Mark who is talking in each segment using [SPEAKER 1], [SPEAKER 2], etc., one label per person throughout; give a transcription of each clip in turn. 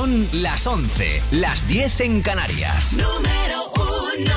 [SPEAKER 1] Son las 11, las 10 en Canarias.
[SPEAKER 2] Número 1.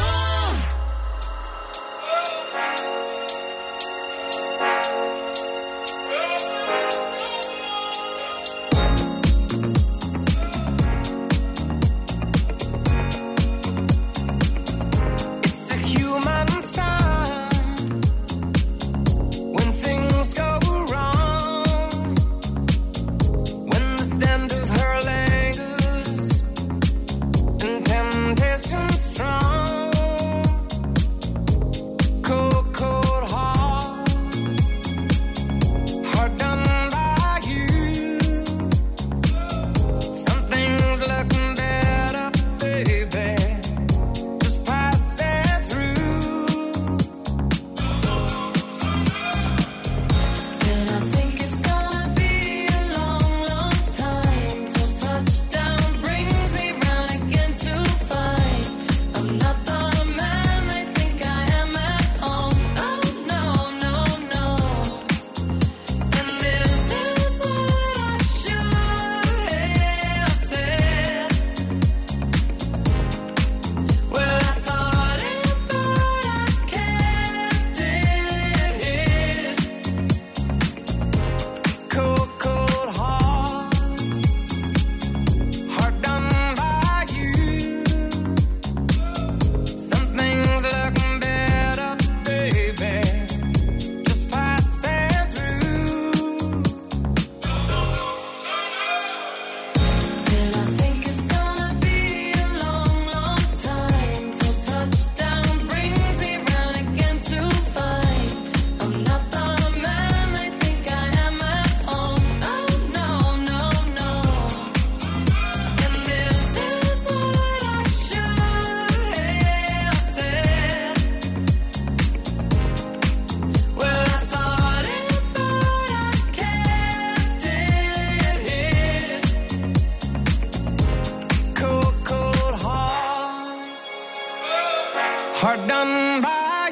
[SPEAKER 3] Hard done by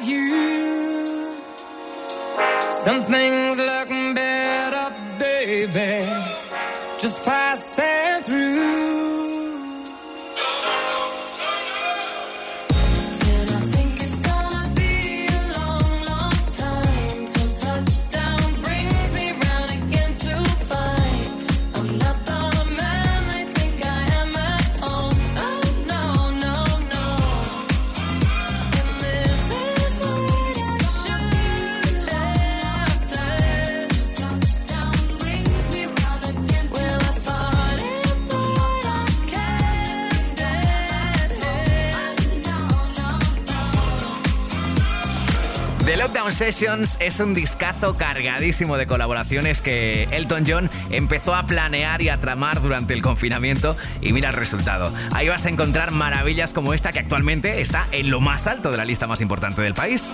[SPEAKER 3] you. Some things look better, baby, just passing through.
[SPEAKER 1] The Lockdown Sessions es un discazo cargadísimo de colaboraciones que Elton John empezó a planear y a tramar durante el confinamiento y mira el resultado. Ahí vas a encontrar maravillas como esta que actualmente está en lo más alto de la lista más importante del país.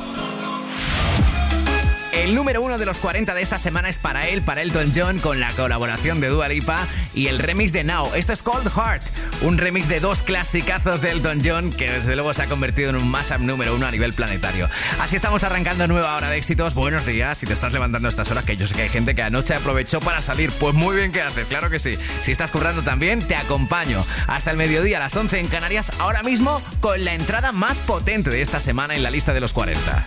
[SPEAKER 1] El número 1 de los 40 de esta semana es para él, para Elton John, con la colaboración de Dua Lipa y el remix de Now. Esto es Cold Heart, un remix de dos clasicazos de Elton John que desde luego se ha convertido en un mashup número 1 a nivel planetario. Así estamos arrancando nueva hora de éxitos. Buenos días, si te estás levantando a estas horas, que yo sé que hay gente que anoche aprovechó para salir. Pues muy bien que haces, claro que sí. Si estás currando también, te acompaño hasta el mediodía a las 11 en Canarias, ahora mismo con la entrada más potente de esta semana en la lista de los 40.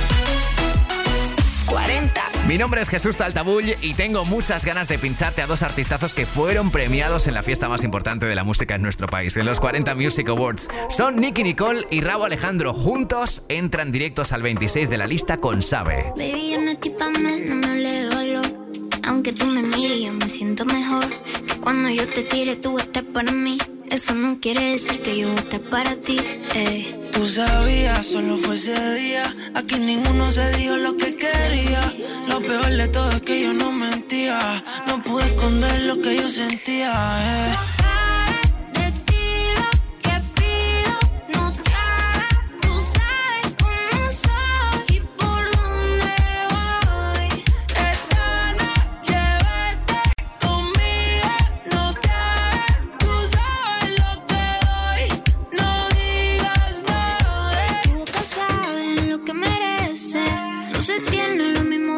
[SPEAKER 2] 40.
[SPEAKER 1] Mi nombre es Jesús Taltabull y tengo muchas ganas de pincharte a dos artistazos que fueron premiados en la fiesta más importante de la música en nuestro país, en los 40 Music Awards. Son Nicki Nicole y Rauw Alejandro. Juntos entran directos al 26 de la lista con Sabe.
[SPEAKER 4] Baby, yo no estoy pa' mal, no me hable de valor. Aunque tú me mires, yo me siento mejor. Que cuando yo te tire, tú estés para mí. Eso no quiere decir que yo esté para ti,
[SPEAKER 5] Tú sabías, solo fue ese día. Aquí ninguno se dijo lo que quería. Lo peor de todo es que yo no mentía. No pude esconder lo que yo sentía,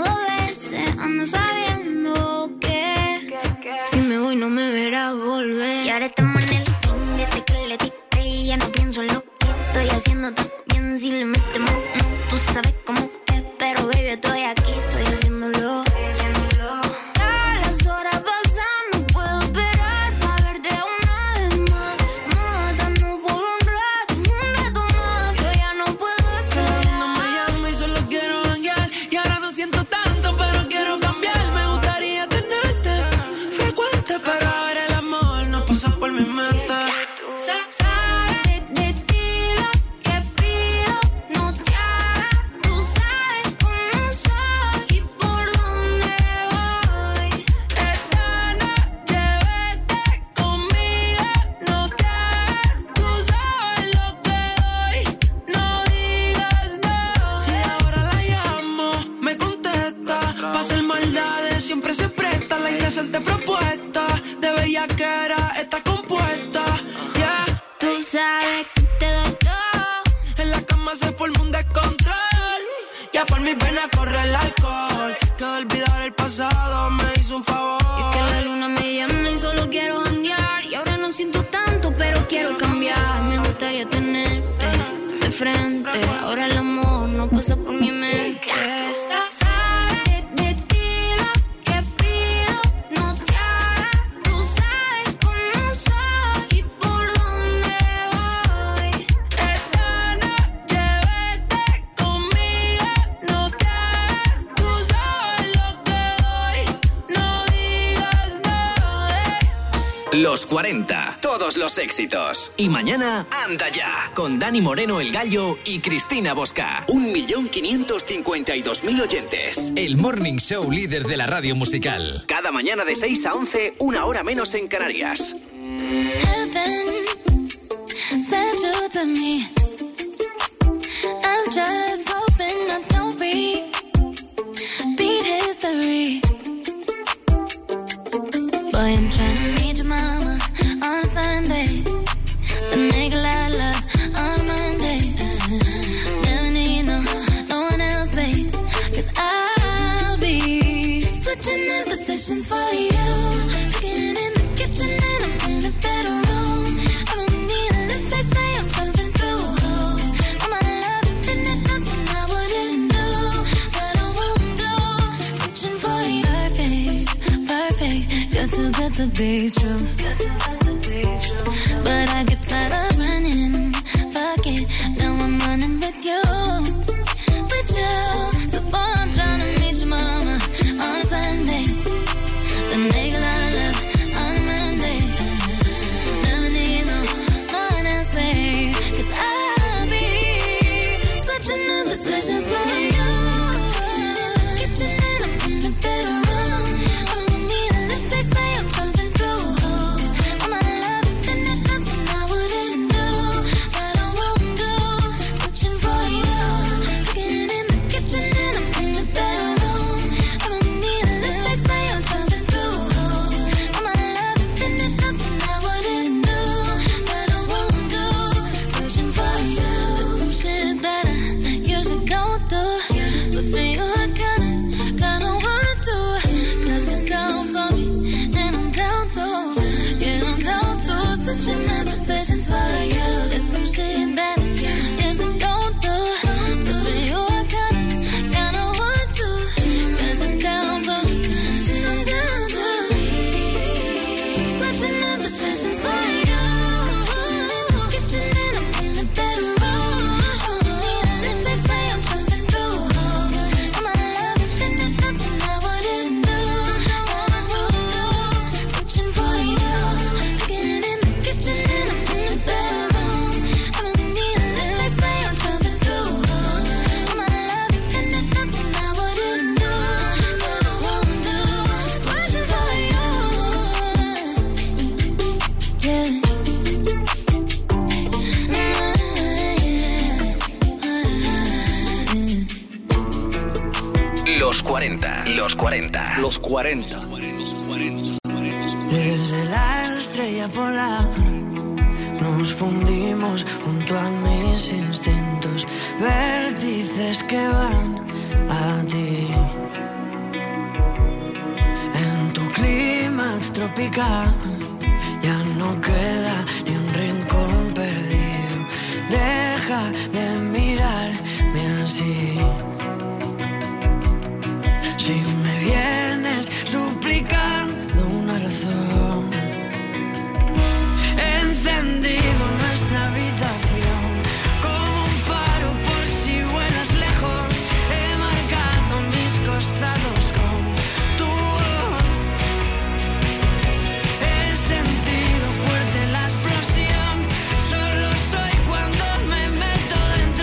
[SPEAKER 4] no me verás volver.
[SPEAKER 5] la indecente propuesta de bellaquera está compuesta, yeah.
[SPEAKER 4] Tú sabes que te doy todo.
[SPEAKER 5] En la cama se forma un descontrol. Ya por mis venas corre el alcohol. Que olvidar el pasado me hizo un favor.
[SPEAKER 4] Y es que la luna me llama y solo quiero janguear. Y ahora no siento tanto, pero quiero cambiar. Me gustaría tenerte de frente. Ahora el amor no pasa por mi mente. Sabes de ti lo que pido, no te hagas. Tú sabes cómo soy y por dónde voy.
[SPEAKER 5] Esta noche vete conmigo, no te hagas. Tú sabes lo que doy, no digas no.
[SPEAKER 2] Los 40, todos los éxitos. Y mañana, anda ya, con Dani Moreno el Gallo y Cristina Bosca. 1.552.000 oyentes. El Morning Show líder de la radio musical. Cada mañana de 6 a 11, una hora menos en Canarias.
[SPEAKER 6] Heaven sent you to me. I'm just hoping I don't repeat history. Boy, I'm trying to meet your mama on Sunday. Then make a lot of love on Monday. Never need no one else, babe. 'Cause I'll be switching up positions for you. Cooking in the kitchen and I'm in the bedroom. I don't need a lift, they say I'm pumping through holes. All my love infinite, nothing I wouldn't do, but I won't do. Switching for you, perfect, perfect. You're too good to be true. But I get tired of running. Fuck it, now I'm running with you. With you. So boy, I'm trying to meet your mama on a Sunday. Then make a lot of love on Monday. Never need no one else, babe. 'Cause I'll be switching up positions for you. Kitchen and I'm in the bedroom. I don't need a lift, they say I'm pumping through holes. All my love infinite, nothing I wouldn't do, but I won't do. Switching for you. Cooking in the kitchen and I'm in the bedroom. I don't need a lift, they say I'm pumping through holes. All my love infinite, nothing I wouldn't do, but I won't do. Switching for you. There's some shit that I usually don't do, but for you I kinda want to. 'Cause you're down for me and I'm down to. Yeah, I'm down to. Switching up positions for you. There's some shit that I usually don't do, but for you I kinda want to. 'Cause you're down for me and I'm down to. Switching up positions for you. Kitchen and I'm in the bedroom. If they say I'm pumping through holes, all my love infinite, nothing I wouldn't do, but I won't do. Switching for you. Cooking in the kitchen and I'm in the bedroom. I don't need a lift, they say I'm pumping through holes. All my love infinite, nothing I wouldn't do, but I won't do. Switching for you. Yeah.
[SPEAKER 2] Los 40, los 40, los 40.
[SPEAKER 5] Desde la estrella polar nos fundimos junto a mis instintos, vértices que van a ti. En tu clima tropical ya no queda ni un rincón perdido. Deja de mirarme así. Si me vienes suplicando una razón, he encendido nuestra habitación como un faro por si vuelas lejos. He marcado mis costados con tu voz. He sentido fuerte la explosión. Solo soy cuando me meto dentro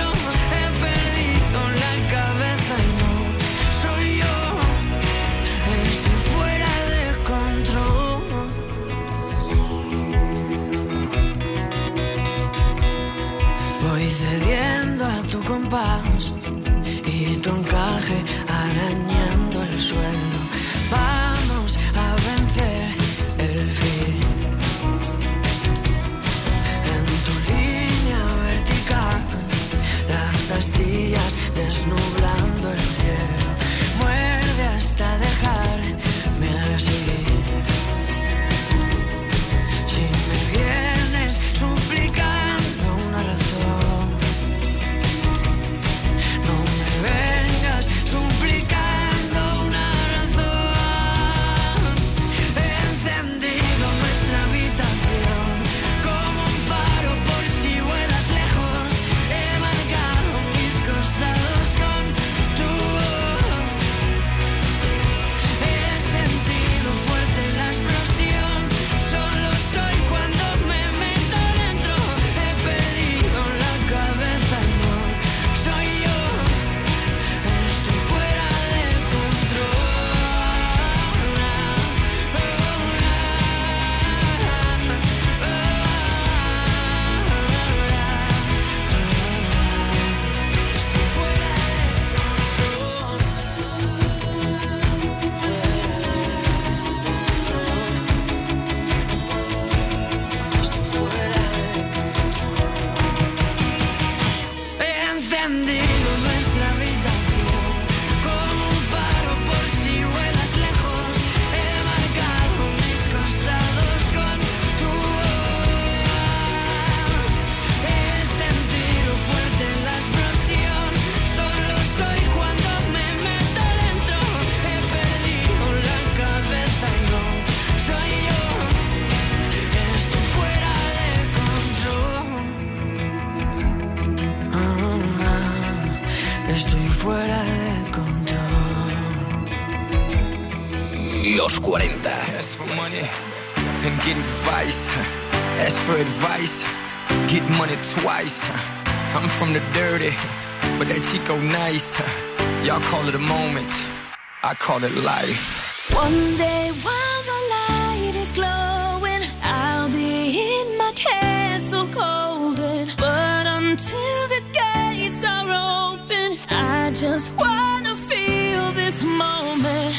[SPEAKER 2] 40.
[SPEAKER 3] Ask for money and get advice. Ask for advice, get money twice. I'm from the dirty, but that Chico nice. Y'all call it a moment, I call it life.
[SPEAKER 6] One day while the light is glowing, I'll be in my castle golden. But until the gates are open, I just wanna feel this moment.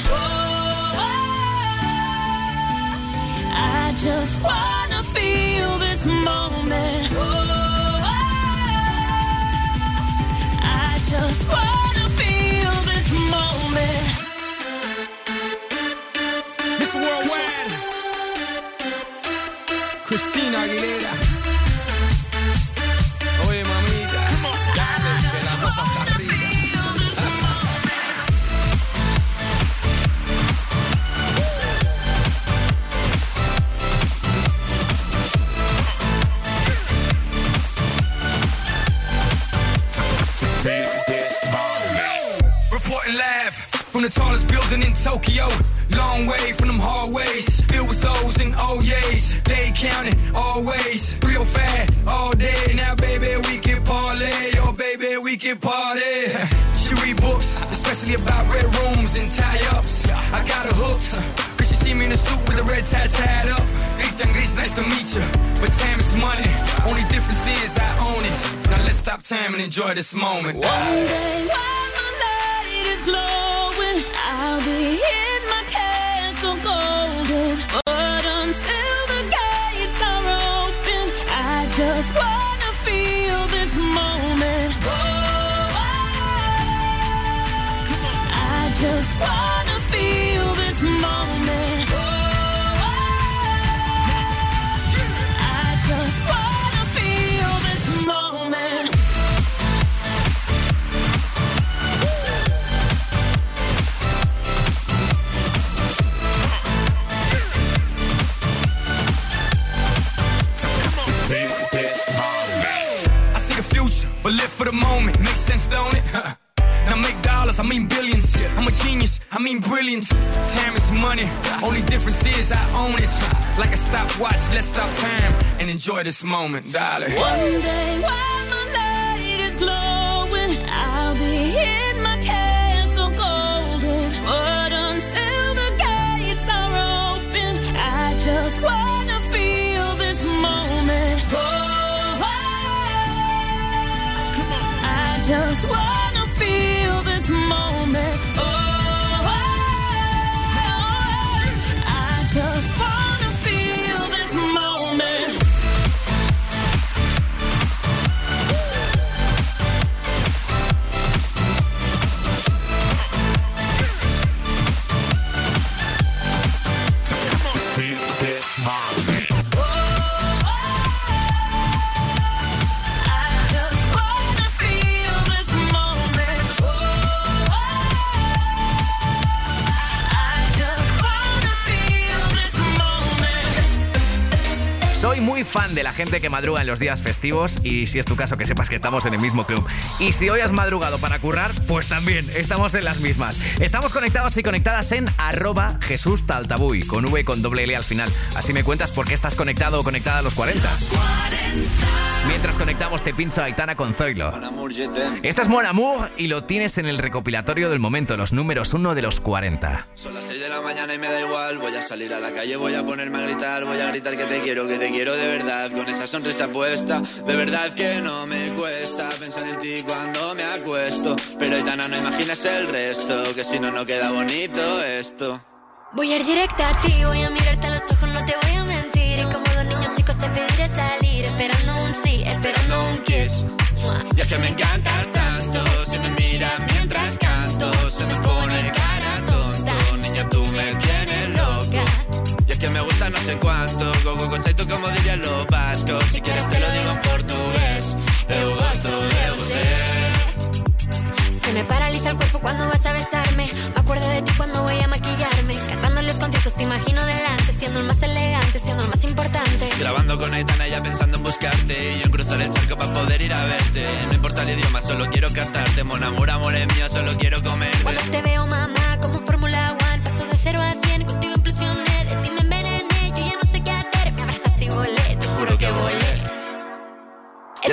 [SPEAKER 6] I just wanna feel this moment. I just wanna feel this moment.
[SPEAKER 3] Miss Worldwide, Christina Aguilera. Oye, mamita, dale, que la cosa está rica. Reporting live from the tallest building in Tokyo. Long way from them hallways. Filled with O's and O's. They counting always. Real fat all day. Now, baby, we can parlay. Oh, baby, we can party. She read books, especially about red rooms and tie-ups. I got her hooked. Cause she see me in a suit with a red tie tied up. Rita Gris, nice to meet you. But time is money. Only difference is I own it. Now let's stop time and enjoy this moment.
[SPEAKER 6] One day while the light is glowing, I'll be in my castle golden. But until the gates are open, I just wanna feel this moment. I just wanna feel this moment. I just wanna feel this moment.
[SPEAKER 3] I see the future, but live for the moment. Makes sense, don't it? Now make dollars, I mean billions. I'm a genius, I mean brilliant. Time is money, only difference is I own it. Like a stopwatch, let's stop time and enjoy this moment, darling.
[SPEAKER 6] One day while my light is glowing, I'll be in my castle golden. But until the gates are open, I just wanna feel this moment. I just wanna feel this moment. I just wanna feel this moment.
[SPEAKER 1] Soy muy fan de la gente que madruga en los días festivos y si es tu caso que sepas que estamos en el mismo club. Y si hoy has madrugado para currar, pues también estamos en las mismas. Estamos conectados y conectadas en @JesúsTaltabuy, con V y con doble L al final. Así me cuentas por qué estás conectado o conectada a los 40. Mientras conectamos te pincho a Aitana con Zoilo. Esto es Mon Amour y lo tienes en el recopilatorio del momento, los números 1 de los 40.
[SPEAKER 7] Son las 6 de la mañana y me da igual. Voy a salir a la calle, voy a ponerme a gritar. Voy a gritar que te quiero de verdad. Con esa sonrisa puesta, de verdad que no me cuesta pensar en ti cuando me acuesto. Pero Aitana, no imaginas el resto, que si no, no queda bonito esto.
[SPEAKER 4] Voy a ir directa a ti, voy a mirarte a los ojos, no te voy a mentir. Y como dos niños chicos te pediré salir, esperando un sí, esperando un kiss.
[SPEAKER 7] Y es que me encantas tanto, si me miras mientras canto, se me pone cara tonta. Niña, tú me tienes loca. Y es que me gusta no sé cuánto, go chaito como dirían los vascos. Si quieres te lo digo en portugués, eu gosto de você.
[SPEAKER 4] Se me paraliza el cuerpo cuando vas a besarme. Me acuerdo de ti cuando voy a maquillarme. Cantando en los conciertos te imagino delante, siendo el más elegante, siendo el más importante.
[SPEAKER 7] Grabando con Aitana ya pensando en buscarte, y yo en cruzar el charco para poder ir a verte. No importa el idioma, solo quiero cantarte. Mon amour, amor es mío, solo quiero comerte.
[SPEAKER 4] Cuando te veo, mamá, como Fórmula 1, paso de 0 a 100, contigo impresionante.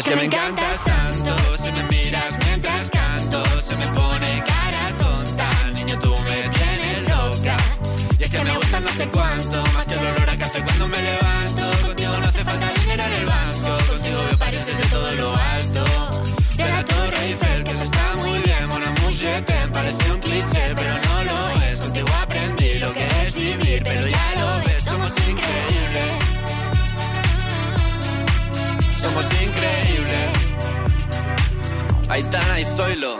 [SPEAKER 7] que me encantas tanto, si me miras mientras canto, se me pone cara tonta. Niño, tú me tienes loca. Y es que me gusta no sé cuánto, más que el olor a café cuando me levanto. Contigo no hace falta dinero en el banco, contigo veo París desde todo lo alto. De la Torre Eiffel, que eso está muy bien, mon amour, je t'aime, parece un cliché, pero no lo es. Contigo aprendí lo que es vivir, pero ya lo ves, somos increíbles. Somos increíbles. Aitana y Zoilo.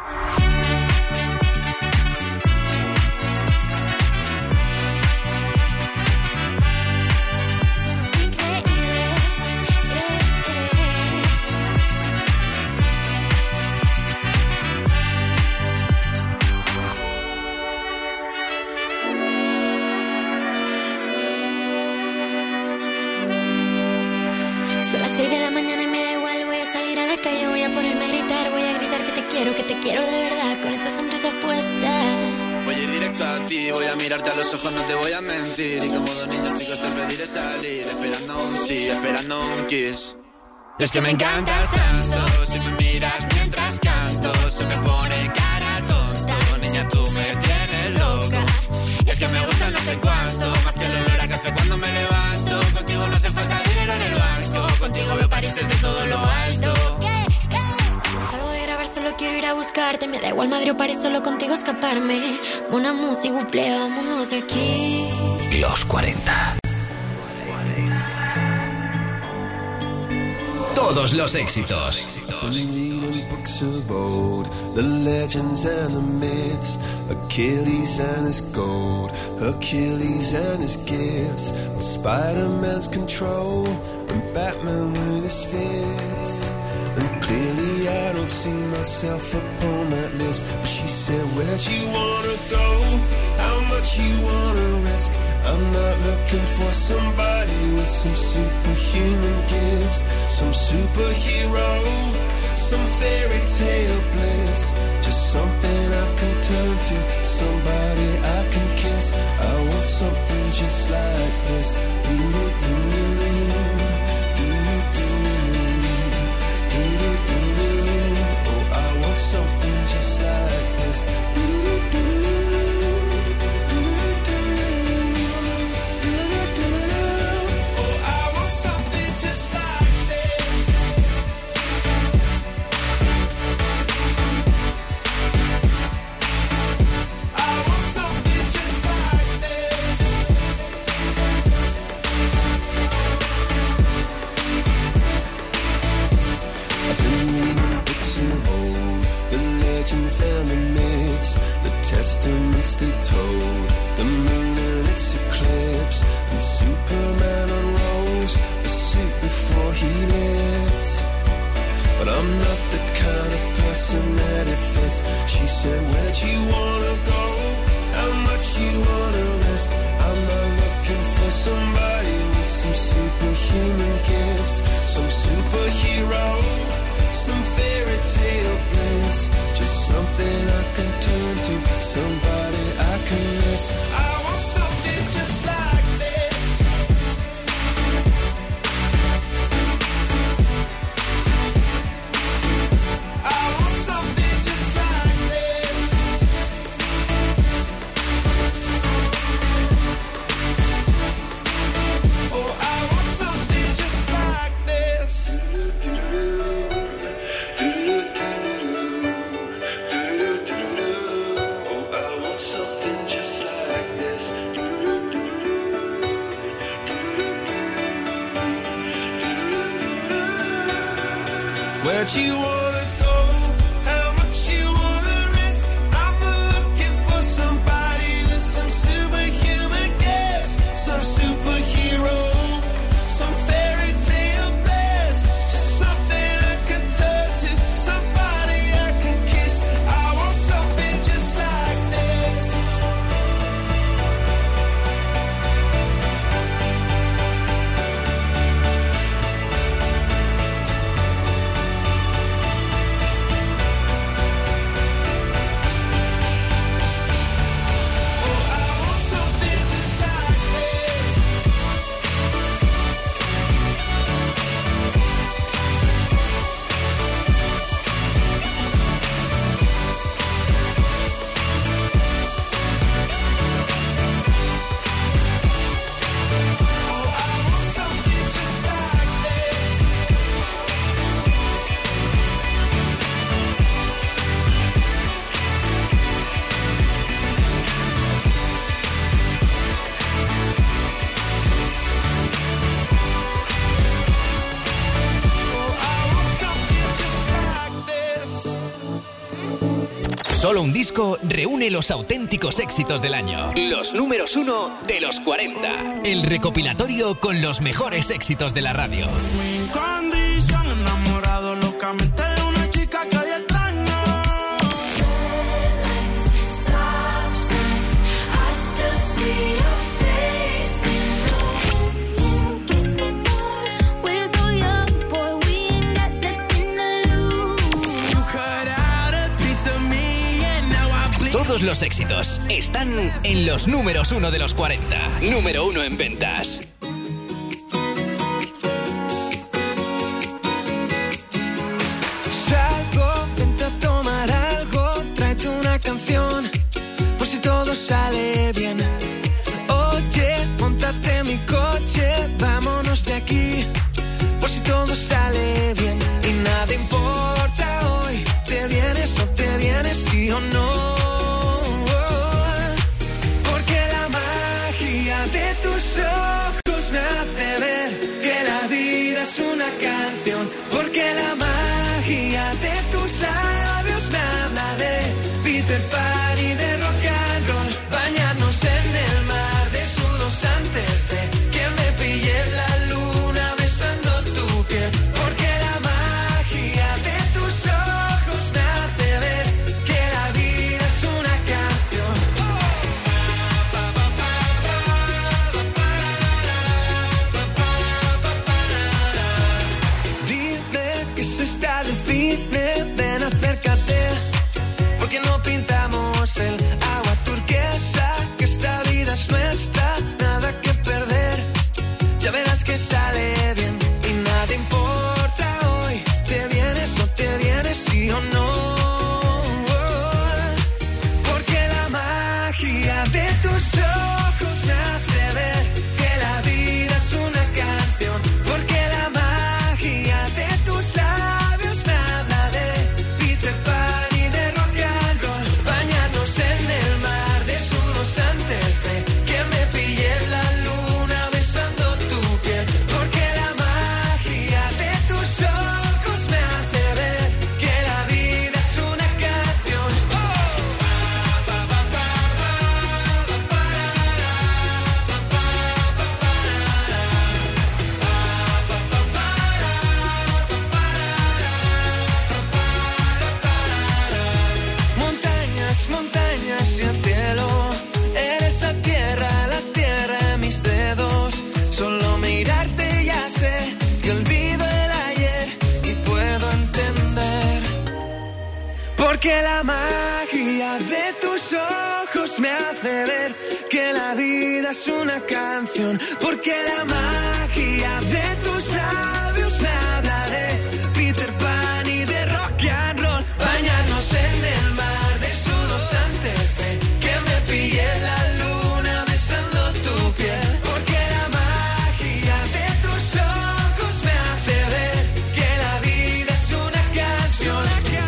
[SPEAKER 6] Que te quiero de verdad, con esa sonrisa puesta.
[SPEAKER 7] Voy a ir directo a ti, voy a mirarte a los ojos, no te voy a mentir. Y como dos niños chicos te pediré salir, esperando un sí, esperando un kiss. Es que me encantas tanto, si me miras mientras canto, se me pone cara tonta. Niña, tú me tienes loca. Y es que me gusta no sé cuánto, más que el olor a café cuando me levanto. Contigo no hace falta dinero en el banco, contigo veo París desde todo lo alto.
[SPEAKER 6] Solo quiero ir a buscarte, me da igual Madrid o París, solo contigo escaparme. Una música, buple, vámonos de aquí.
[SPEAKER 2] Los 40. Todos los éxitos.
[SPEAKER 8] Reading books of old, the legends and the myths, Achilles and his gold, Hercules and his gifts, Spider-Man's control, and Batman with his fists. And clearly I don't see myself upon that list. But she said, where'd you wanna go? How much you wanna risk? I'm not looking for somebody with some superhuman gifts, some superhero, some fairy tale bliss. Just something I can turn to, somebody I can kiss. I want something just like this. Something just like this. Oh, I want something just like this. I want something just like this. I've been reading books of old, legends and the myths, the testaments they told, the moon and its eclipse, and Superman unrolls the suit before he lived. But I'm not the kind of person that it fits. She said, where'd you wanna go? How much you wanna risk? I'm not looking for somebody with some superhuman gifts, some superhero, some fairy tale bliss. Just something I can turn to, somebody I can miss. I want something just like this. I want something just like this. Oh, I want something just like this. Something just like this. Where'd you wanna go? How much you wanna risk? I'm not looking for somebody with some superhuman gifts, some superhero, some fairy tale bliss. Just something I can turn to, somebody I can kiss. I want something just like this.
[SPEAKER 2] Solo un disco reúne los auténticos éxitos del año. Los números 1 de los 40. El recopilatorio con los mejores éxitos de la radio.
[SPEAKER 5] Mi condición, enamorado locamente de una chica que hoy extraño.
[SPEAKER 2] Todos los éxitos están en los números 1 de los 40. Número 1 en ventas.
[SPEAKER 5] Salgo, vente a tomar algo, tráete una canción, por si todo sale bien. Oye, móntate en mi coche, vámonos de aquí, por si todo sale bien. Y nada importa hoy, te vienes o te vienes, sí o no. De tus ojos me hace ver que la vida es una canción, porque la magia de tus labios me habla de Peter Pan y de rock and roll. Bañarnos en el mar desnudos antes de que me pille la luna besando tu piel, porque la magia de tus ojos me hace ver que la vida es una canción. Ven, acércate, porque no pintamos el agua turquesa, que esta vida es nuestra, nada que perder, ya verás que sale bien. Y nada importa hoy, te vienes o te vienes, sí o no, porque la magia de tus ojos me hace ver que la vida es una canción, porque la magia de tus labios me habla de Peter Pan y de rock and roll. Bañarnos en el mar desnudos antes de que me pille la luna besando tu piel, porque la magia de tus ojos me hace ver que la vida es una canción. Montañas, montañas y el cielo, eres la tierra en mis dedos. Solo mirarte ya sé que olvido el ayer y puedo entender, porque la magia de tus ojos me hace ver que la vida es una canción, porque la magia de tus labios me habla de Peter Pan y de rock and roll. Bañarnos en el mar desnudos antes de que me pille la luna besando tu piel, porque la magia de tus ojos me hace ver que la vida es una canción.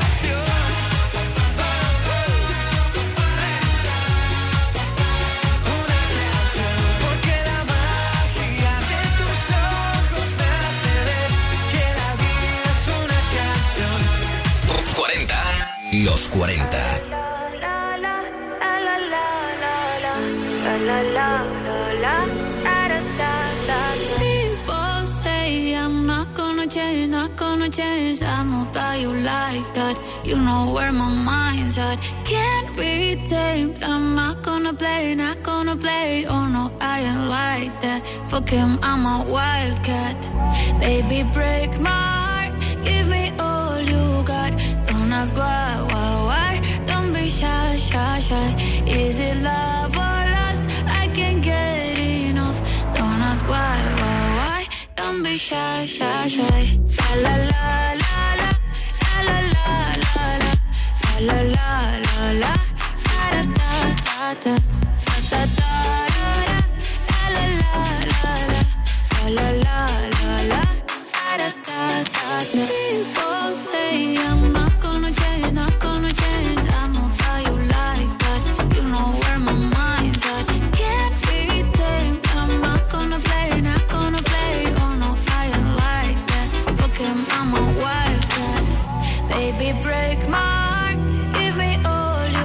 [SPEAKER 5] Porque la magia de tus ojos me hace ver que la vida es una canción.
[SPEAKER 2] 40. Los 40.
[SPEAKER 6] People say I'm not gonna change. I know that you like that. You know where my mind's at. Can't be tamed. I'm not gonna play. Oh no, I ain't like that. Fuck him, I'm a wildcat. Baby, break my heart. Give me all you got. Don't ask why. Don't be shy. Is it love or lust? I can't get enough. Don't ask why. Don't be shy. La la la la la. La la la la. La la la la. Da da da da. Da da da. La la la la. La la la la. Da da da da. People say I'm not gonna change. I know that you like that. You know where my mind's at. Can't be tamed. I'm not gonna play. Oh no, I ain't like that. Fuck him, I'm a wildcat. Baby, break my heart. Give me all you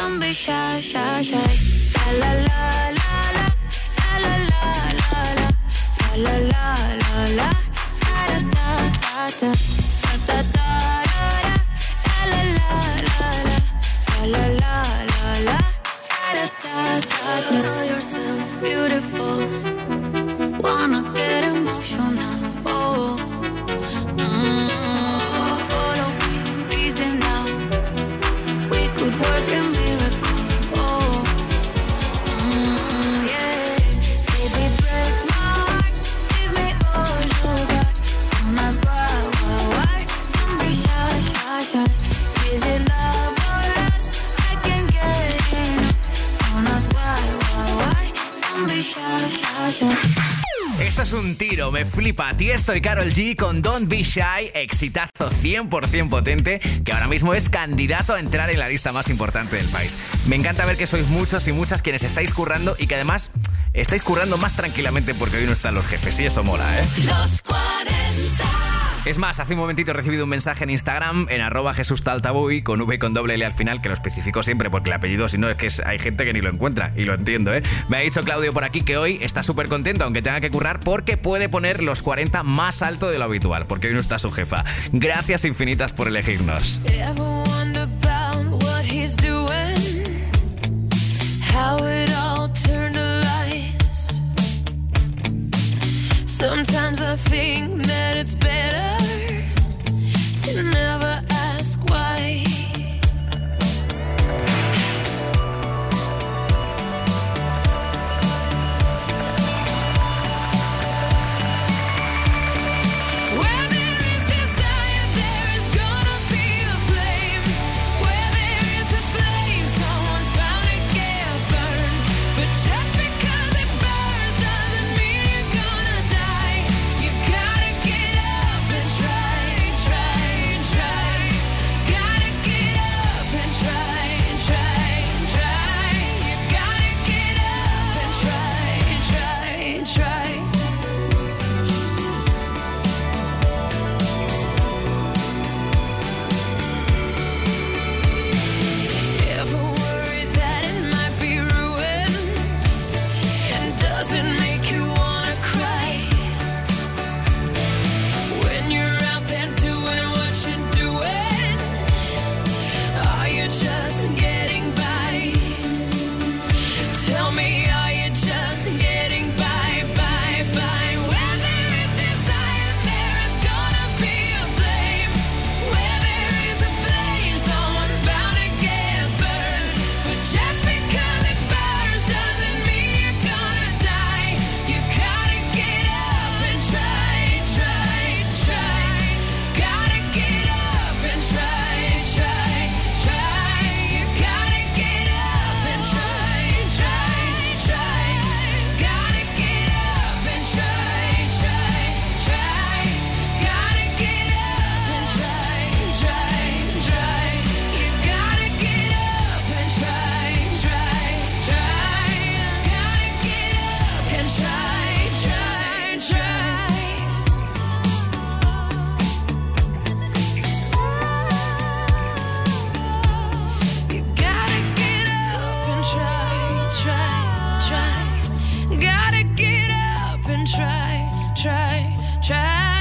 [SPEAKER 4] don't be shy, shy, shy. La la la la la la la la la la la la la da da da da da la la la la la la la la da da da. Know yourself beautiful. Wanna get emotional. Oh. Follow me, reason now. We could work a miracle. Oh, yeah. Baby, break my heart. Give me all you got. Don't ask why. Don't be shy, shy, shy. Is it love or lust? I can't get enough. Don't ask why. Don't be shy, shy, shy.
[SPEAKER 1] Esto es un tiro, me flipa. Tiesto y Karol G con Don't Be Shy, exitazo 100% potente, que ahora mismo es candidato a entrar en la lista más importante del país. Me encanta ver que sois muchos y muchas quienes estáis currando y que además estáis currando más tranquilamente porque hoy no están los jefes y eso mola, ¿eh?
[SPEAKER 2] Los 40.
[SPEAKER 1] Es más, hace un momentito he recibido un mensaje en Instagram en @JesusTaltabuy con V y con doble L al final, que lo especifico siempre porque el apellido, si no, es que hay gente que ni lo encuentra y lo entiendo, ¿eh? Me ha dicho Claudio por aquí que hoy está súper contento, aunque tenga que currar, porque puede poner los 40 más alto de lo habitual, porque hoy no está su jefa. Gracias infinitas por elegirnos.
[SPEAKER 5] Sometimes I think that it's better to never ask why. Where there is desire, there is gonna be a flame. Where there is a flame, someone's bound to get burned. But just because it burns doesn't mean you're gonna die. You gotta get up and try, try, try. Gotta get up and try, try, try. You gotta get up and try, try, try. Ever worried that it might be ruined and doesn't make you wanna cry? When you're out there doing what you're doing, are you just getting by? Tell me, are you just getting by, by, by? Where there is desire, there is gonna be a flame. Where there is a flame, someone's bound to get burned. But just because it burns doesn't mean you're gonna die. You gotta get up and try, try, try. Gotta get up and try, try, try. You gotta get up and try, try, try. Gotta get up and try, try, try. Gotta get up and try, try, try. You gotta get up and try, try, try. Gotta get up and try, try, try. You gotta get up and try, try, try. Gotta get up and try, try, try.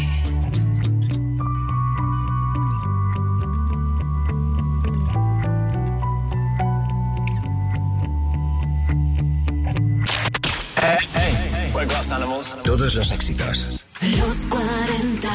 [SPEAKER 2] Todos los éxitos.
[SPEAKER 5] Los 40.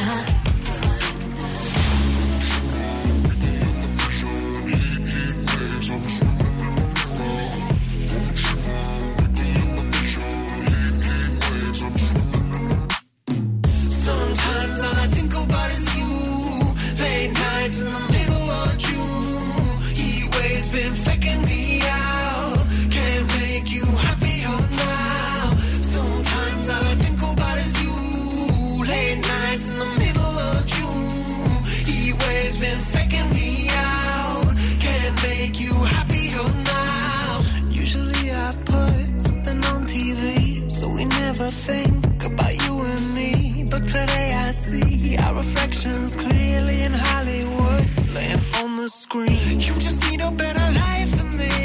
[SPEAKER 5] Sometimes all I think about is you. Late nights in the middle of June. He waves been faking me out. Can't make you happier now. Sometimes all I think about is you. Late nights in the middle of June. He waves been faking me out. Can't make you happier now. Usually I put something on TV, so we never think about you and me. But today I see our reflections clearly in Hollywood, laying on the screen. You just need a better life than this.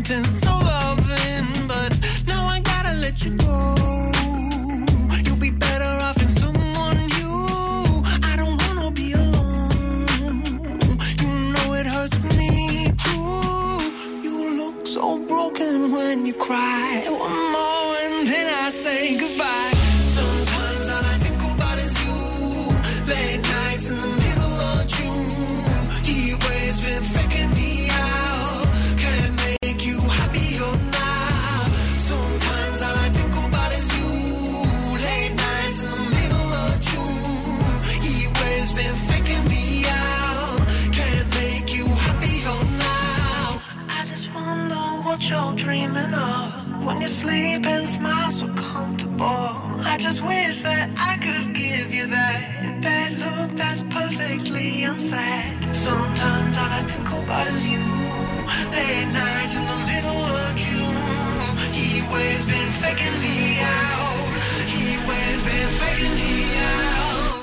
[SPEAKER 5] something so loving, but now I gotta let you go. You'll be better off in someone new. I don't wanna be alone. You know it hurts me too. You look so broken when you cry. One more and then I say goodbye. Sometimes all I think about is you. Late nights in the middle of June. Heat waves been faking me out. Can't make you happier now. Sometimes all I think about is you. Late nights in the middle of June. Heat waves been faking me out. Can't make you happier now. I just wonder what you're dreaming of when you sleep and smile so comfortable. I just wish that I could give you that bad look that's perfectly unsaid. Sometimes all I think about is you. Late nights in the middle of June. Heat waves been faking me out. Heat waves been faking me out.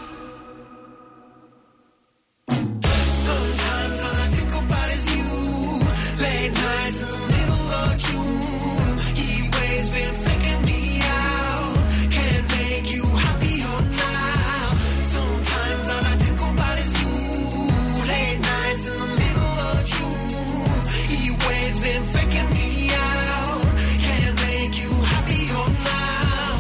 [SPEAKER 5] Sometimes all I think about is you. Late nights in the middle of June. Heat waves been faking me out. Can't make you happier now. Sometimes all I think about is you. Late nights in the middle of June. Heat waves been faking me out. Can't make you happier now.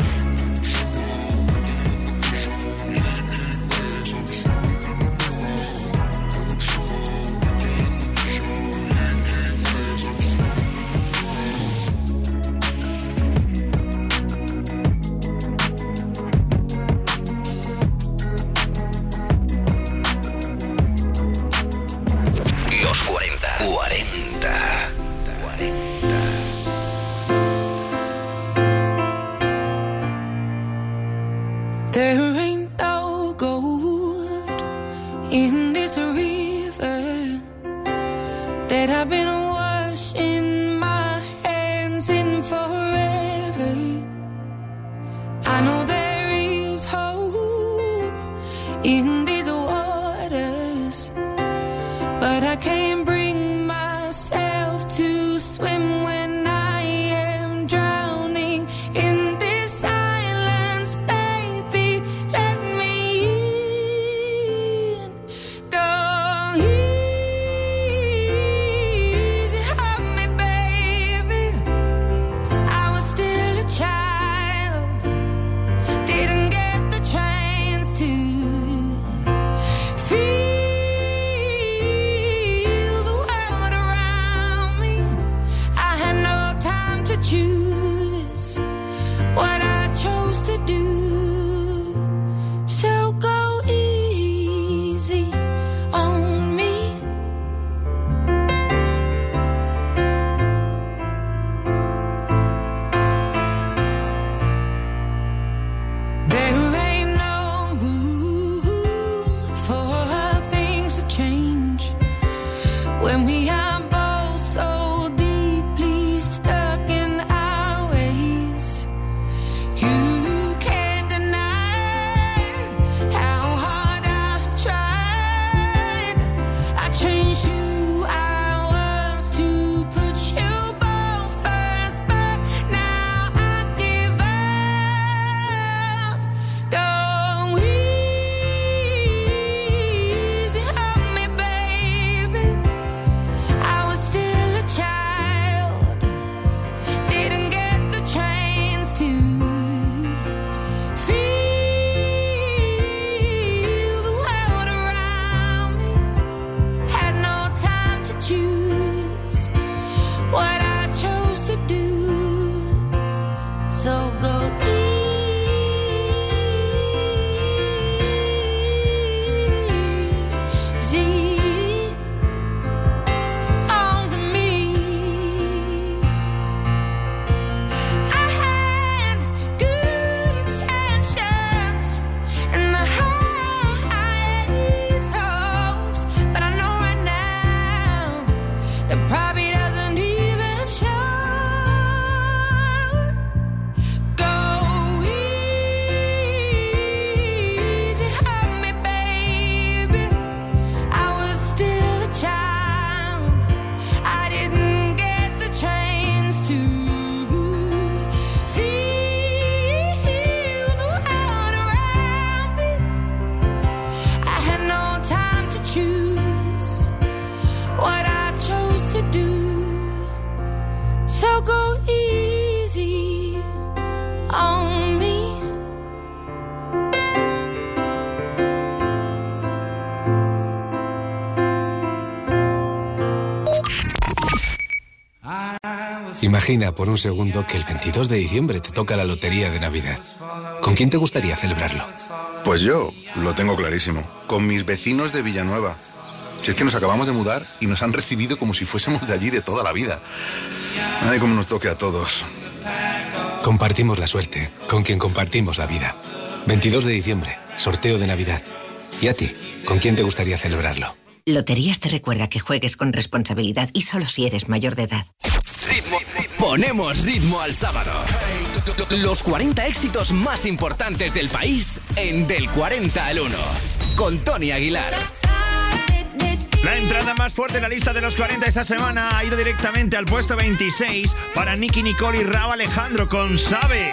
[SPEAKER 9] Imagina por un segundo que el 22 de diciembre te toca la lotería de Navidad. ¿Con quién te gustaría celebrarlo?
[SPEAKER 10] Pues yo lo tengo clarísimo. Con mis vecinos de Villanueva. Si es que nos acabamos de mudar y nos han recibido como si fuésemos de allí de toda la vida. Ay, cómo nos toque a todos.
[SPEAKER 9] Compartimos la suerte con quien compartimos la vida. 22 de diciembre, sorteo de Navidad. ¿Y a ti? ¿Con quién te gustaría celebrarlo?
[SPEAKER 11] Loterías te recuerda que juegues con responsabilidad y solo si eres mayor de edad.
[SPEAKER 2] Ponemos ritmo al sábado. Los 40 éxitos más importantes del país en Del 40 al 1. Con Tony Aguilar.
[SPEAKER 12] La entrada más fuerte en la lista de los 40 esta semana ha ido directamente al puesto 26 para Nicki Nicole y Rauw Alejandro con Sabe.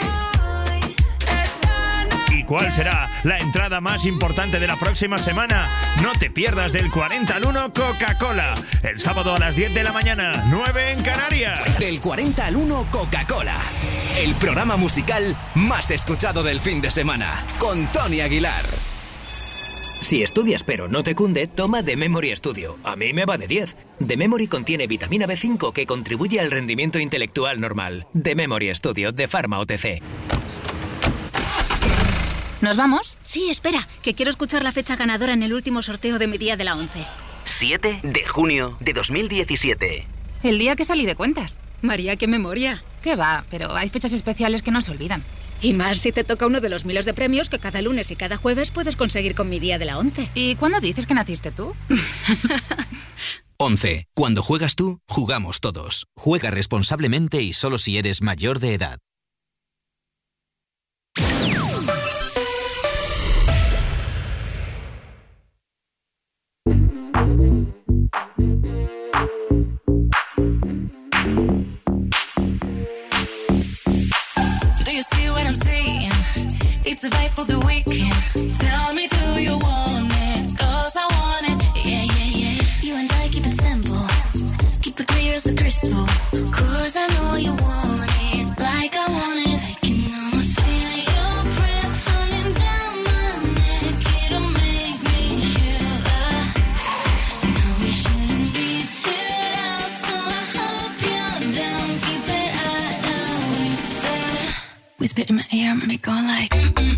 [SPEAKER 12] ¿Y cuál será la entrada más importante de la próxima semana? No te pierdas Del 40 al 1 Coca-Cola. El sábado a las 10 de la mañana, 9 en Canarias.
[SPEAKER 2] Del 40 al 1 Coca-Cola. El programa musical más escuchado del fin de semana. Con Tony Aguilar.
[SPEAKER 13] Si estudias pero no te cunde, toma The Memory Studio. A mí me va de 10. The Memory contiene vitamina B5 que contribuye al rendimiento intelectual normal. The Memory Studio de Pharma OTC.
[SPEAKER 14] ¿Nos vamos? Sí, espera, que quiero escuchar la fecha ganadora en el último sorteo de mi día de la 11.
[SPEAKER 13] 7 de junio de 2017.
[SPEAKER 14] El día que salí de cuentas. María, qué memoria. Qué va, pero hay fechas especiales que no se olvidan. Y más si te toca uno de los miles de premios que cada lunes y cada jueves puedes conseguir con mi día de la 11. ¿Y cuándo dices que naciste tú?
[SPEAKER 2] 11. Cuando juegas tú, jugamos todos. Juega responsablemente y solo si eres mayor de edad.
[SPEAKER 6] It's a vibe for the weekend. Tell me, do you want it? 'Cause I want it. Yeah, yeah, yeah. You and I keep it simple. Keep it clear as a crystal. 'Cause I know you want it. Like I want it. I can almost feel your breath falling down my neck. It'll make me shiver. No, we shouldn't be too loud, so I hope you're down. Keep it at a whisper. Whisper in my ear, make me go like.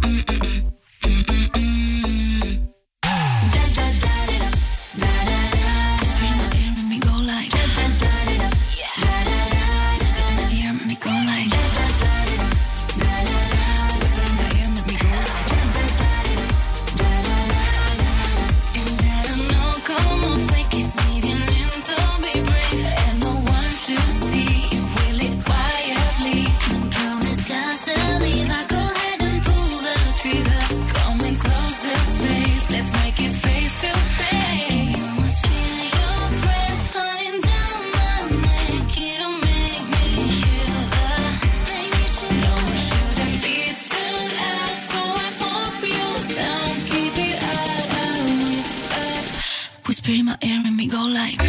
[SPEAKER 6] Whisper in my ear, make me go like.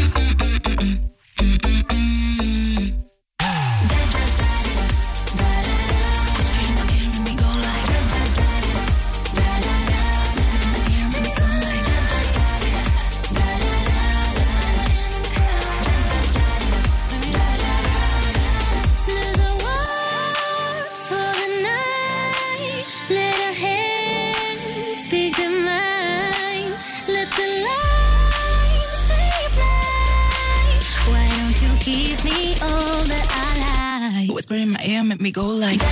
[SPEAKER 6] Whisper in my ear, make me go like.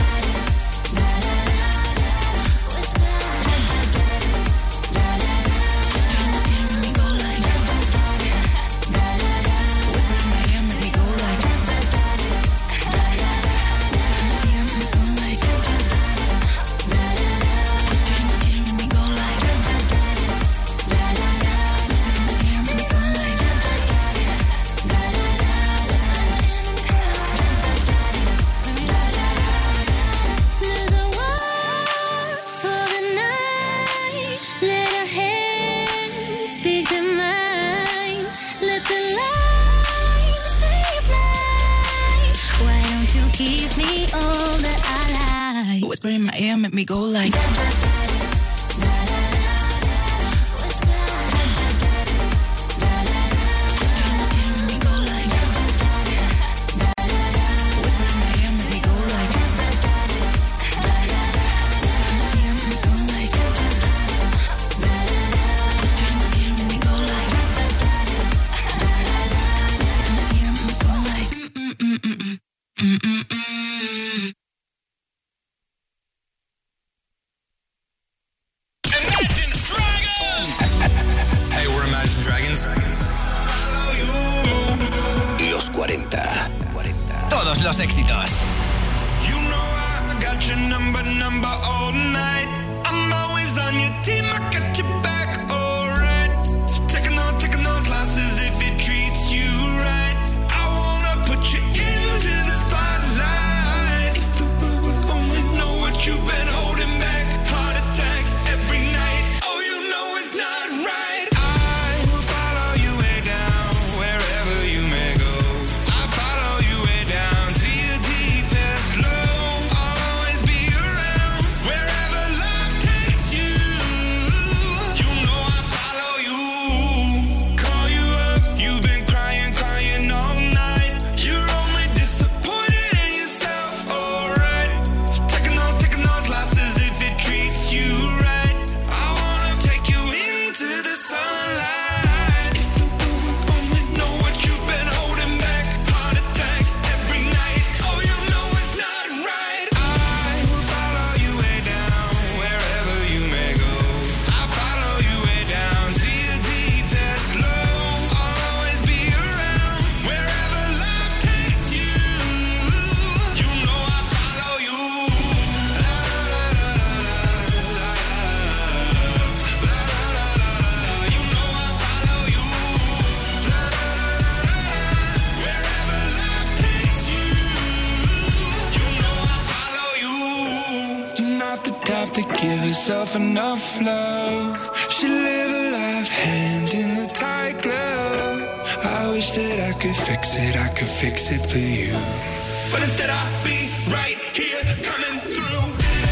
[SPEAKER 6] Whisper in my ear, make me go like.
[SPEAKER 2] 40. Todos los éxitos.
[SPEAKER 15] You know I got your number all night. I'm always on your team, I got your back, alright. Taking those losses if it treats you right. I wanna put you into the spotlight. If the world only know what you've been holding back. Heart attacks every night. Oh, you know it's not right. I will follow you way down, wherever you may go. I follow you way down to your deepest low. I'll always be around, wherever life takes you. You know I follow you. Call you up, you've been crying all night. You're only disappointed in yourself, alright. Taking those losses if it treats you right. I wanna take you into the sunlight. If the world only know what you've been holding back. Heart attacks every night. Oh, you know it's not right. I will follow you way down, wherever you may go. I follow you way down to your deepest low. I'll always be around, wherever life takes you. You know I follow you. You know I follow you. Wherever life takes you. You know I follow you. You're not the type to give yourself enough love. Should live a life hand in a tight glove. I wish that I could fix it for you. But instead I'll be right here coming through.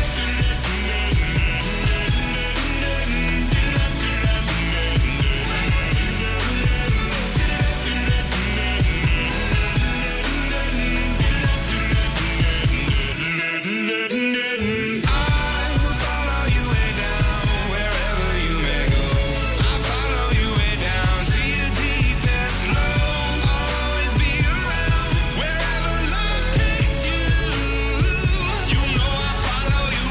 [SPEAKER 15] I will follow you way down, wherever you may go. I follow you way down to your deepest low. I'll always be around, wherever life takes you. You know I follow you.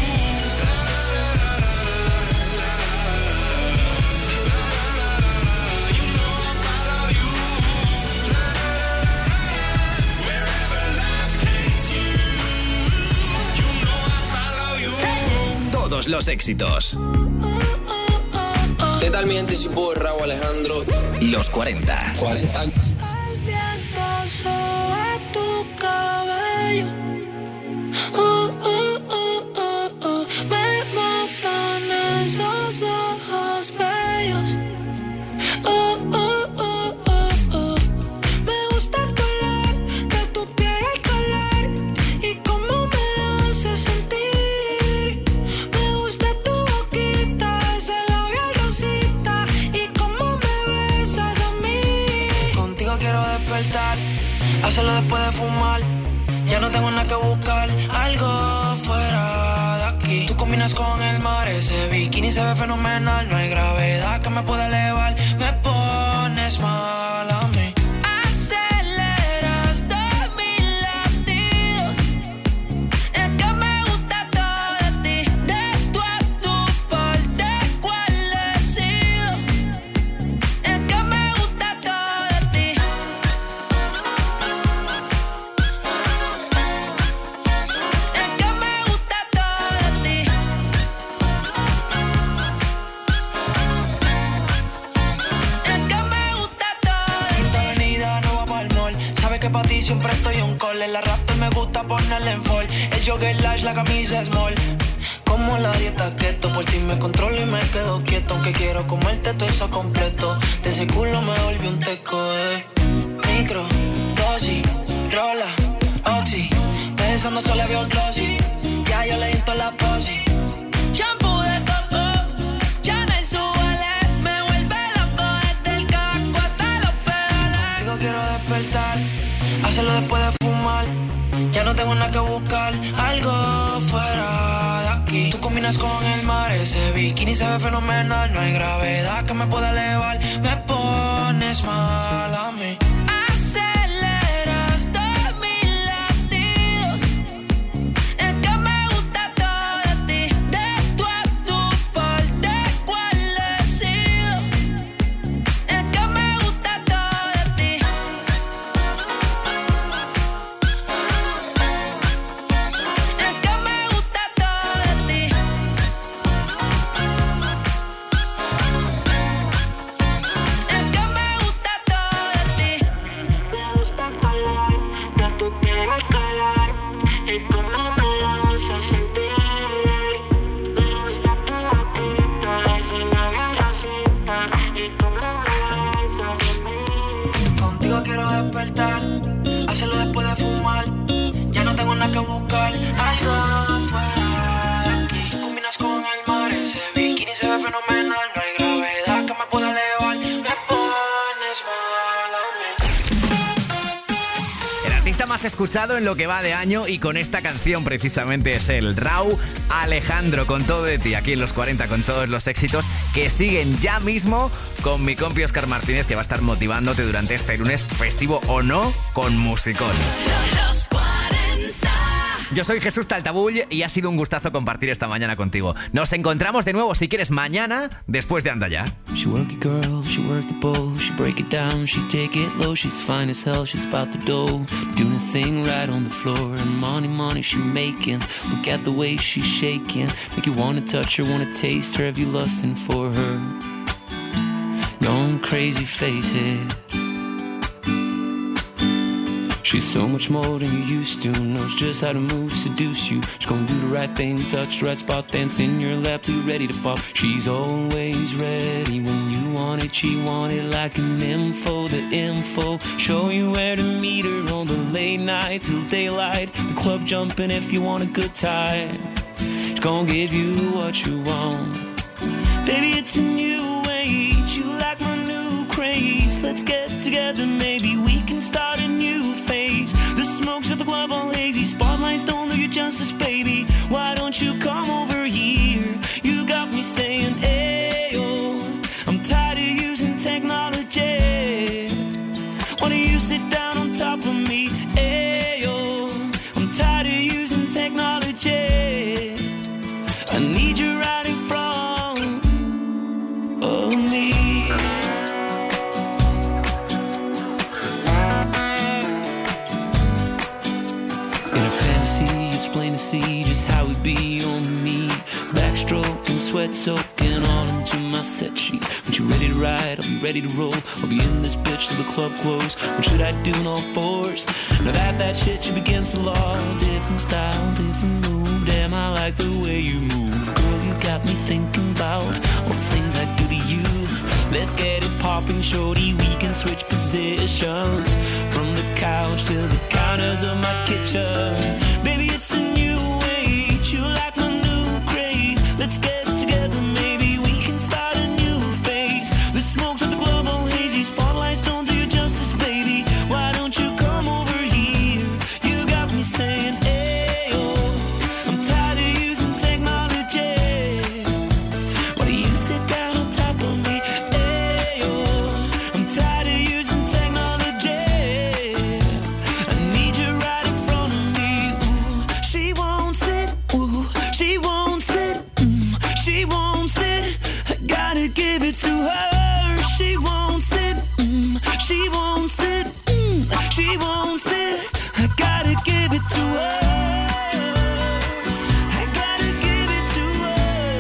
[SPEAKER 15] You know I follow you. Wherever life takes you. You know I follow you.
[SPEAKER 2] Todos los éxitos.
[SPEAKER 16] ¿Qué tal mi gente? Soy Raúl Alejandro.
[SPEAKER 2] Los 40.
[SPEAKER 16] 40.
[SPEAKER 5] El viento sobre tu cabello. Me matan esos ojos bellos. Me gusta el color de tu piel, el color y cómo me hace sentir. Me gusta tu boquita, ese labial rosita y cómo me besas a mí. Contigo quiero despertar, hacerlo después de fumar. Ya no tengo nada que buscar, algo fuera de aquí. Tú combinas con el mar, ese bikini se ve fenomenal. No hay gravedad que me pueda elevar, me pones mal a mí. Aceleras de mis latidos, es que me gusta todo de ti. De tú a tu parte, ¿cuál he sido? Es que me gusta todo de ti. Es que me gusta todo de ti. Es que me gusta todo de ti. Quinta Avenida, no va pa'l mall. Sabe que pa' ti siempre estoy on call. El arrastre me gusta ponerle en fall. El jogger large, la camisa small. Como la dieta keto, por ti me controlo y me quedo quieto. Aunque quiero comerte todo eso completo. De ese culo me volví un teco, Micro, dosis, rola, oxi. Pensando solo había un glossy. Ya yo le di toda la posi. Shampoo de coco, Chanel Suele. Me vuelve loco desde el casco hasta los pedales. Digo quiero despertar, hacerlo después de fumar. Ya no tengo nada que buscar, algo fuera de aquí. Tú combinas con el mar, ese bikini se ve fenomenal. No hay gravedad que me pueda elevar, me pones mal a mí. Aceleras de mis latidos, es que me gusta todo de ti. De tú a tu parte, ¿cuál he sido? Es que me gusta todo de ti.
[SPEAKER 1] más escuchado en lo que va de año y con esta canción precisamente es el Rauw Alejandro, con todo de ti, aquí en los 40 con todos los éxitos que siguen ya mismo con mi compi Óscar Martínez, que va a estar motivándote durante este lunes, festivo o no, con musicón. Yo soy Jesús Taltabull y ha sido un gustazo compartir esta mañana contigo. Nos encontramos de nuevo, si quieres, mañana, después de Anda Ya.
[SPEAKER 5] She work it, girl, she work the bowl, she break it down, she take it low, she's fine as hell, she's about the dough, doing a thing right on the floor, and money she making, look at the way she's shaking, make you wanna touch her, wanna taste her, have you lusting for her, going crazy, face it. She's so much more than you used to, knows just how to move to seduce you. She's gonna do the right thing, touch the right spot, dance in your lap till you're ready to pop. She's always ready when you want it, she want it like an info, the info. Show you where to meet her on the late night till daylight. The club jumping if you want a good time. She's gonna give you what you want. Baby, it's a new age, you like my new craze. Let's get together, maybe we can start a new phase. The smoke's at the club all hazy, spotlights don't do you justice, baby. Why don't you come over here? You got me saying, ayo, I'm tired of using technology. Why don't you sit down on top of me? Ayo, I'm tired of using technology. I need you right in front of me. It's plain to see just how it be on me. Backstroking, sweat soaking all into my set sheets. When you're ready to ride, I'll be ready to roll. I'll be in this bitch till the club close. What should I do in all fours? Now that shit should be against the law. Different style, different move. Damn, I like the way you move. Girl, you got me thinking about all the things I do to you. Let's get it popping, shorty, we can switch positions. From the couch to the counters of my kitchen. Baby, it's a new age, you like my new craze. Let's get together, maybe we can start a new phase. The smoke's at the club all hazy, spotlights don't do you justice, baby. Why don't you come over here? You got me saying, ayo, I'm tired of using technology. Why do you sit down on top of me? I'm tired of using technology. I need you right in front of me. Ooh, she won't sit. Ooh, she won't sit. She won't sit. I gotta give it to her. She won't sit. She won't sit. She won't sit. I gotta give it to her. I gotta give it to her.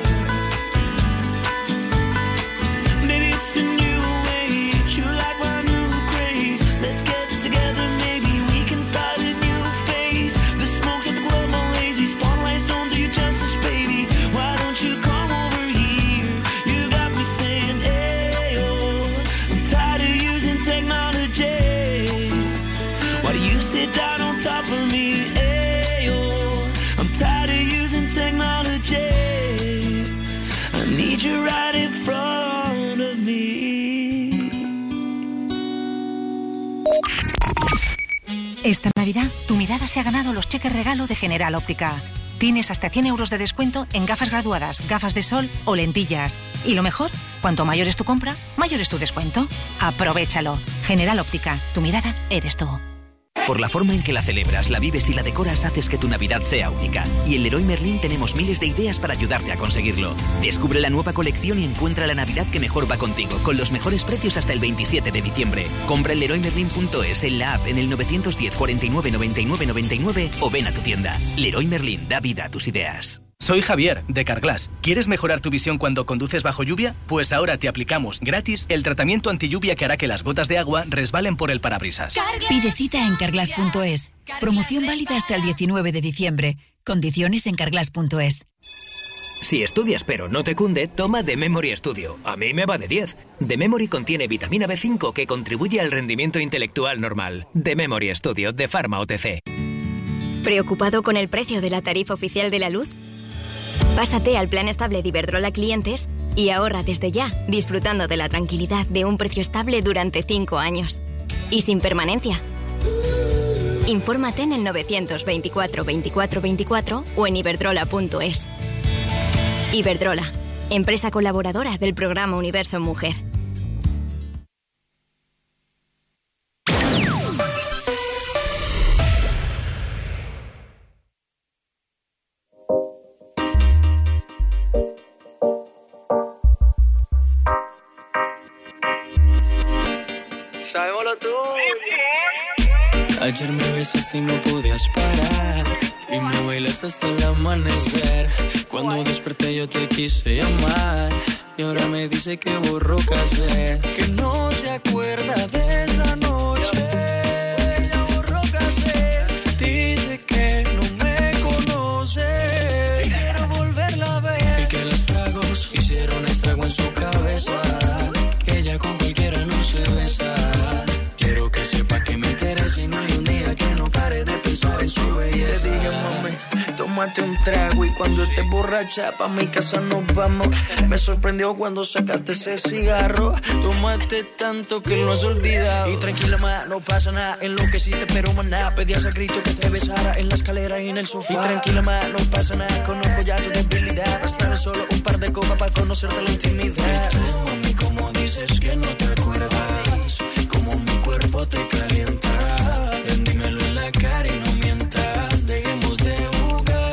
[SPEAKER 5] Maybe it's a new age. You like my new craze. Let's get together, maybe we can start a new phase. The smoke's at the club all lazy, spotlights don't do you justice, baby. Why don't you come over here? You got me saying, ayo, I'm tired of using technology. Why do you sit down on top of me? Ayo, I'm tired of using technology. I need you right in front of me.
[SPEAKER 17] Esta Navidad, tu mirada se ha ganado los cheques regalo de General Óptica. Tienes hasta 100 euros de descuento en gafas graduadas, gafas de sol o lentillas. Y lo mejor, cuanto mayor es tu compra, mayor es tu descuento. Aprovéchalo. General Óptica, tu mirada eres tú.
[SPEAKER 18] Por la forma en que la celebras, la vives y la decoras, haces que tu Navidad sea única. Y en Leroy Merlin tenemos miles de ideas para ayudarte a conseguirlo. Descubre la nueva colección y encuentra la Navidad que mejor va contigo, con los mejores precios hasta el 27 de diciembre. Compra en leroymerlin.es, en la app, en el 910 49 99 99 o ven a tu tienda. Leroy Merlin, da vida a tus ideas.
[SPEAKER 19] Soy Javier, de Carglass. ¿Quieres mejorar tu visión cuando conduces bajo lluvia? Pues ahora te aplicamos gratis el tratamiento antilluvia que hará que las gotas de agua resbalen por el parabrisas.
[SPEAKER 20] Pide cita en carglass.es. Promoción válida hasta el 19 de diciembre. Condiciones en carglass.es.
[SPEAKER 13] Si estudias pero no te cunde, toma The Memory Studio. A mí me va de 10. The Memory contiene vitamina B5 que contribuye al rendimiento intelectual normal. The Memory Studio de Pharma OTC.
[SPEAKER 21] ¿Preocupado con el precio de la tarifa oficial de la luz? Pásate al plan estable de Iberdrola Clientes y ahorra desde ya, disfrutando de la tranquilidad de un precio estable durante 5 años. Y sin permanencia. Infórmate en el 924 24 24 o en iberdrola.es. Iberdrola, empresa colaboradora del programa Universo Mujer.
[SPEAKER 5] Sabemos lo tuyo. Ayer me besaste y no podías parar y me bailaste hasta el amanecer. Cuando desperté yo te quise llamar y ahora me dice que borró casé, que no se acuerda de esa noche. Ya borró casé. Dice que no me conoce y quiero volverla a ver y que los tragos hicieron estrago en su cabeza, que ella con cualquiera no se besa. Quiero que sepa que me interesa y no hay un día que no pare de pensar en su belleza. Te dije, mami, tómate un trago y cuando estés borracha pa' mi casa nos vamos. Me sorprendió cuando sacaste ese cigarro. Tómate tanto que lo has olvidado. Y tranquila, ma, no pasa nada. Enloqueciste, pero maná, pedías a grito que te besara en la escalera y en el sofá. Y tranquila, ma, no pasa nada. Conozco ya tu debilidad. Bastame solo un par de copas para conocerte la intimidad. Y tú, mami, como dices que no te acuerdas, como mi cuerpo te calienta. Dímelo en la cara y no mientas. Dejemos de jugar.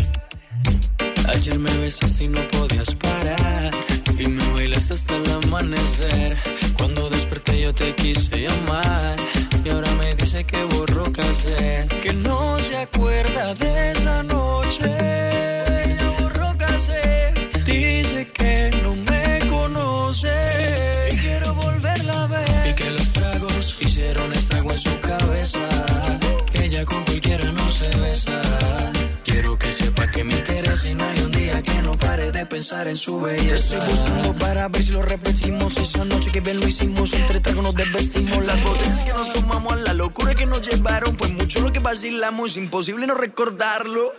[SPEAKER 5] Ayer me besaste y no podías parar y me bailaste hasta el amanecer. Cuando desperté yo te quise llamar y ahora me dice que borró casé, que no se acuerda de esa noche. Ya borró casé. Dice que no me conoce y quiero volverla a ver y que los tragos hicieron estrago en su cabeza, que ella con cualquiera no se besa. Quiero que sepa que me interesa y no hay un día que no pare de pensar en su belleza. Te estoy buscando para ver si lo repetimos. Esa noche que bien lo hicimos, entre tragos nos desvestimos. Las botellas que nos tomamos, la locura que nos llevaron, fue mucho lo que vacilamos, imposible no recordarlo.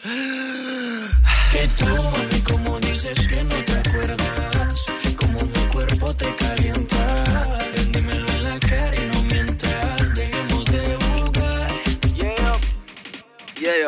[SPEAKER 5] Y tú, mami, como dices que no te acuerdas, como mi cuerpo te calienta. Dímelo en la cara y no mientas. Dejemos de jugar. Yeah, yeah.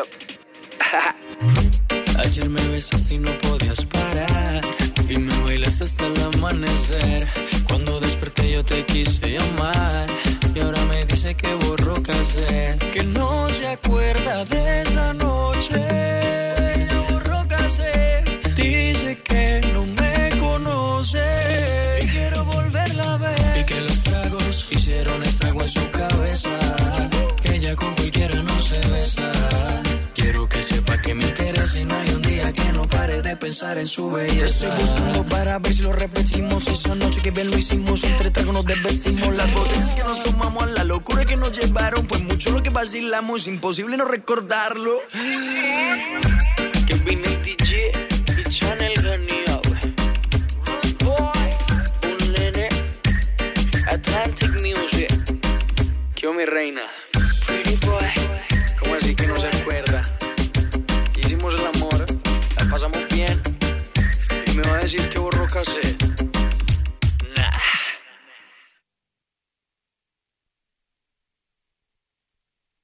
[SPEAKER 5] Ayer me besaste y no podías parar y me bailaste hasta el amanecer. Cuando desperté yo te quise llamar y ahora me dice que borró casé, que no se acuerda de esa noche. Ya borró casé. Dice que no me conoce y quiero volverla a ver y que los tragos hicieron estrago en su cabeza, que ella con cualquiera no se besa. Quiero que sepa que me interesa y no hay un día que no pare de pensar en su belleza. Te estoy buscando para ver si lo repetimos. Esa noche que bien lo hicimos, entre tragos nos desvestimos. Las botellas que nos tomamos, la locura que nos llevaron, fue mucho lo que vacilamos, imposible no recordarlo. Que vine el DJ y Channel ganó. Un nene, Atlantic Music. Que mi reina.